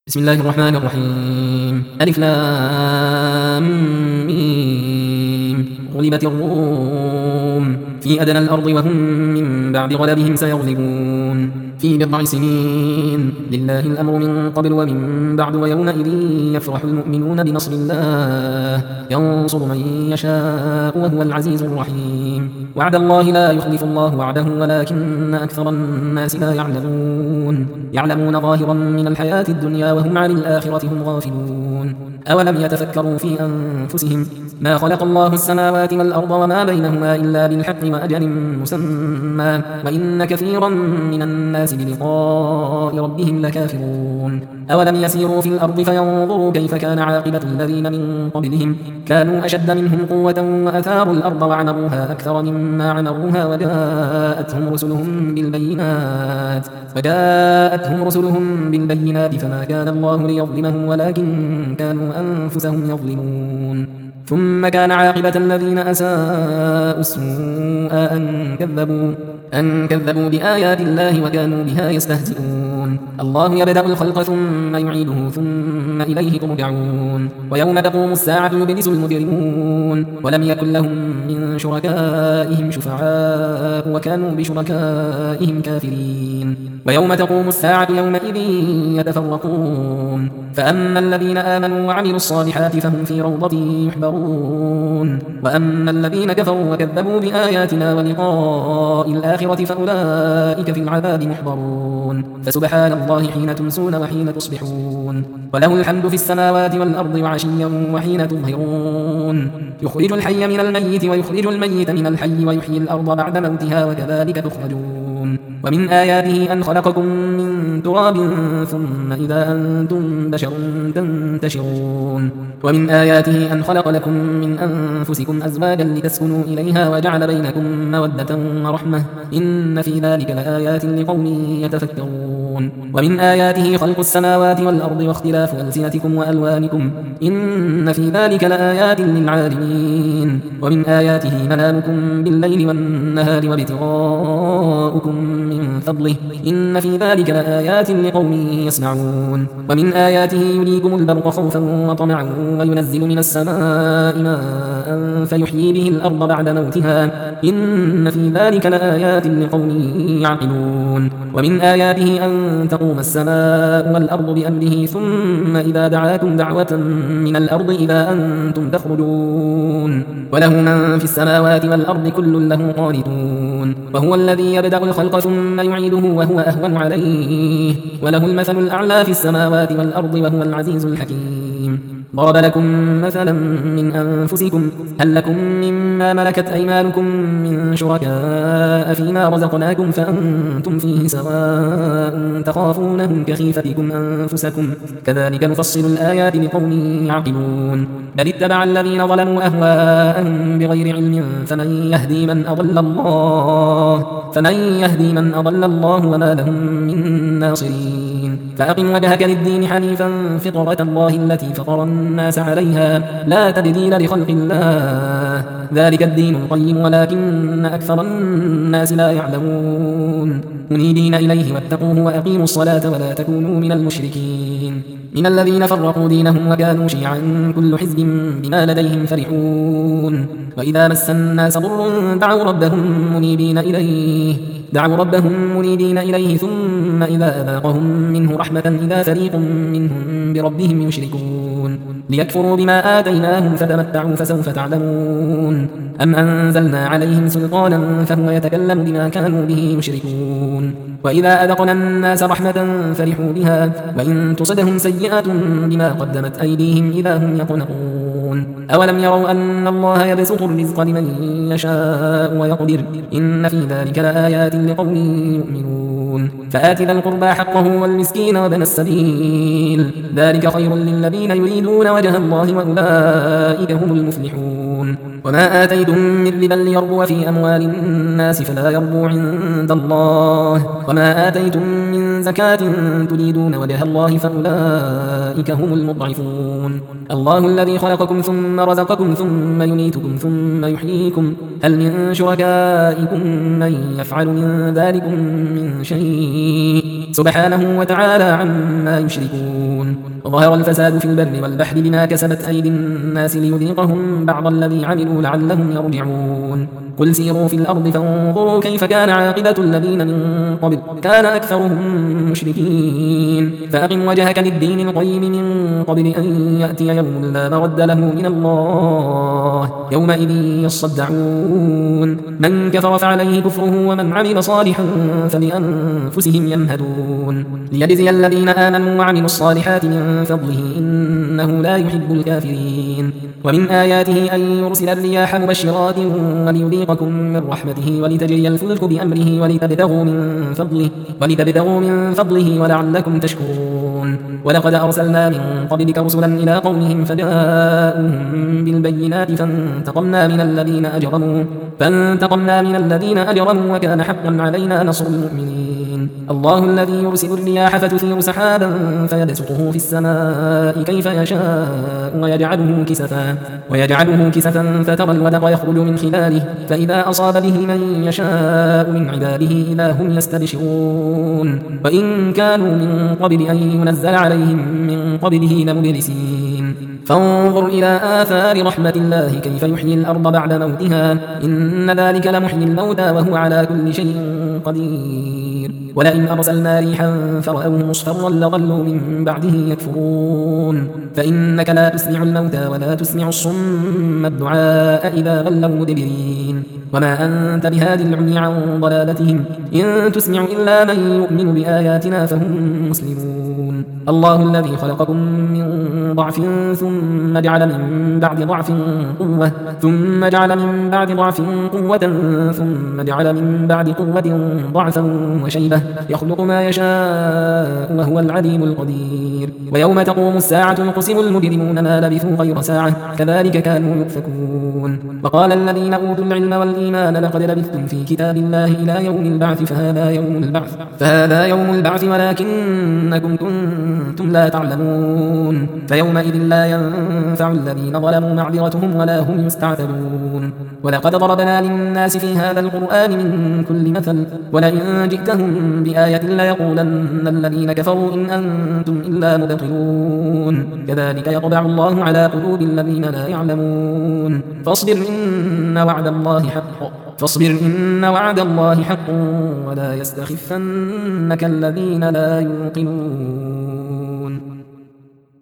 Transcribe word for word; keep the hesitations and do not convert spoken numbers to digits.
بسم الله الرحمن الرحيم ألف لام ميم غلبت الروم في أدنى الأرض وهم من بعد غلبهم سيغلبون في بضع سنين لله الأمر من قبل ومن بعد ويومئذ يفرح المؤمنون بنصر الله ينصر من يشاء وهو العزيز الرحيم وعد الله لا يخلف الله وعده ولكن أكثر الناس لا يعلمون يعلمون ظاهرا من الحياة الدنيا وهم عن الآخرة هم غافلون أولم يتفكروا في أنفسهم ما خلق الله السماوات والأرض وما بينهما إلا بالحق وأجل مسمى وإن كثيرا من الناس بلقاء ربهم لكافرون أولم يسيروا في الأرض فينظروا كيف كان عاقبة الذين من قبلهم كانوا أشد منهم قوة وأثاروا الأرض وعمروها أكثر مما عمروها وجاءتهم رسلهم بالبينات وجاءتهم رسلهم بالبينات فما كان الله ليظلمهم ولكن كانوا أنفسهم يظلمون ثم كان عاقبة الذين أساءوا السوء أن كذبوا أن كذبوا بآيات الله وكانوا بها يستهزئون الله يبدأ الخلق ثم يعيده ثم إليه ترجعون ويوم تقوم الساعة يبلس المجرمون ولم يكن لهم من شركائهم شفعاء وكانوا بشركائهم كافرين ويوم تقوم الساعة يومئذ يتفرقون فأما الذين آمنوا وعملوا الصالحات فهم في روضة يحبرون وأما الذين كفروا وكذبوا بآياتنا ولقاء الآخرة فأولئك في العذاب محضرون فسبحان الله حين تمسون وحين تصبحون وله الحمد في السماوات والأرض وعشيا وحين تظهرون يخرج الحي من الميت ويخرج الميت من الحي ويحيي الأرض بعد موتها وكذلك تخرجون ومن آياته أن خلقكم من تراب ثم إذا أنتم بشر تنتشرون ومن آياته أن خلق لكم من أنفسكم أزواجا لتسكنوا إليها وجعل بينكم مودة ورحمة إن في ذلك لآيات لقوم يتفكرون ومن آياته خلق السماوات والأرض واختلاف ألسنتكم وألوانكم إن في ذلك لآيات للعالمين ومن آياته منامكم بالليل والنهار وابتغاؤكم من فضله إن في ذلك لآيات لقوم يسمعون ومن آياته يريكم البرق خوفا وطمعا وينزل من السماء ماء فيحيي به الأرض بعد موتها إن في ذلك لآيات لقوم يعقلون ومن آياته أن تقوم السماء والأرض بأمره ثم إذا دعاكم دعوة من الأرض إذا أنتم تخرجون وله من في السماوات والأرض كل له قانتون وهو الذي يبدأ الخلق ثم يعيده وهو أهون عليه وله المثل الأعلى في السماوات والأرض وهو العزيز الحكيم ضرب لكم مثلا من أنفسكم هل لكم مما ملكت أيمانكم من شركاء فيما رزقناكم فأنتم فيه سواء تخافونهم كخيفتكم أنفسكم كذلك نفصل الآيات لقوم يعقلون بل اتبع الذين ظلموا أهواءهم بغير علم فمن يهدي من أضل الله فمن يهدي من أضل الله وما لهم من ناصرين فأقم وجهك للدين حنيفا فطرة الله التي فطر الناس عليها لا تبديل لخلق الله ذلك الدين القيم ولكن أكثر الناس لا يعلمون منيبين إليه واتقوه وأقيموا الصلاة ولا تكونوا من المشركين من الذين فرقوا دينهم وكانوا شيعا كل حزب بما لديهم فرحون وإذا مس الناس ضر دعوا ربهم منيبين إليه دعوا ربهم منيبين إليه ثم إذا أذاقهم منه رحمة إذا فريق منهم بربهم يشركون ليكفروا بما آتيناهم فتمتعوا فسوف تعلمون أم أنزلنا عليهم سلطانا فهو يتكلم بما كانوا به يشركون وإذا أذقنا الناس رحمة فرحوا بها وإن تصدهم سيئة بما قدمت أيديهم إذا هم يقنطون أولم يروا أن الله يبسط الرزق لمن يشاء ويقدر إن في ذلك لآيات لقوم يؤمنون فآت ذا القربى حقه والمسكين وابن السبيل ذلك خير للذين يريدون وجه الله وأولئك هم المفلحون وما آتيتم من ربا ليربو في أموال الناس فلا يربو عند الله وما آتيتم من زكاة تريدون وجه الله فأولئك هم المضعفون. الله الذي خلقكم ثم رزقكم ثم يميتكم ثم يحييكم هل من شركائكم من يفعل من ذلكم من شيء سبحانه وتعالى عما يشركون. ظهر الفساد في البر والبحر بما كسبت أيدي الناس ليذيقهم بعض الذي عملوا لعلهم يرجعون. قل سيروا في الأرض فانظروا كيف كان عاقبة الذين من قبل كان أكثرهم مشركين فأقم وجهك للدين القيم من قبل أن يأتي يوم لا مرد له من الله يومئذ يصدعون. من كفر فعليه كفره ومن عمل صالحا فلأنفسهم يمهدون ليجزي الذين آمنوا وعملوا الصالحات من فضله إنه لا يحب الكافرين. ومن آياته أن يرسل الرياح مبشرات وليذيقكم من رحمته ولتجري الفلك بأمره ولتبتغوا من فضله ولتبتغوا من فضله ولعلكم تشكرون. ولقد أرسلنا من قبلك رسلا إلى قومهم فجاءوهم بالبينات فانتقمنا من الذين أجرموا فانتقمنا من الذين أجرموا وكان حقا علينا نصر المؤمنين. الله الذي يرسل الرياح فتثير سحابا فيبسطه في السماء كيف يشاء ويجعله كسفا ويجعله كسفا فترى الودق يخرج من خلاله فإذا أصاب به من يشاء من عباده إذا هم يستبشرون. وإن كانوا من قبل أن ينزل عليهم من قبله لمبلسين. فانظر إلى آثار رحمة الله كيف يحيي الأرض بعد موتها إن ذلك لمحيي الموتى وهو على كل شيء قدير. ولئن أرسلنا ريحا فرأوه مصفرا لظلوا من بعده يكفرون. فإنك لا تسمع الموتى ولا تسمع الصم الدعاء إذا ولوا مدبرين. وما أنت بهادي العمي عن ضلالتهم إن تسمع إلا من يؤمن بآياتنا فهم مسلمون. الله الذي خلقكم من ضعف ثم جعل من بعد ضعف قوة ثم جعل من بعد ضعف قوة ثم جعل من بعد قوة ضعفا وشيبة يخلق ما يشاء وهو العليم القدير. ويوم تقوم الساعة يقسم المجرمون ما لبثوا غير ساعة كذلك كانوا يؤفكون. وقال الذين أوتوا العلم والإيمان لقد لبثتم في كتاب الله إلى يوم البعث فهذا يوم البعث فهذا يوم البعث ولكنكم كنتم لا تعلمون. فيومئذ لا ينفع الذين ظلموا معذرتهم ولا هم يستعتبون. ولقد ضربنا للناس في هذا القرآن من كل مثل ولئن جئتهم بآية ليقولن الذين كفروا إن أنتم إلا مبطلون. كذلك يطبع الله على قلوب الذين لا يعلمون. فاصبر إن وعد الله حق فاصبر إن وعد الله حق ولا يستخفنك الذين لا يوقنون.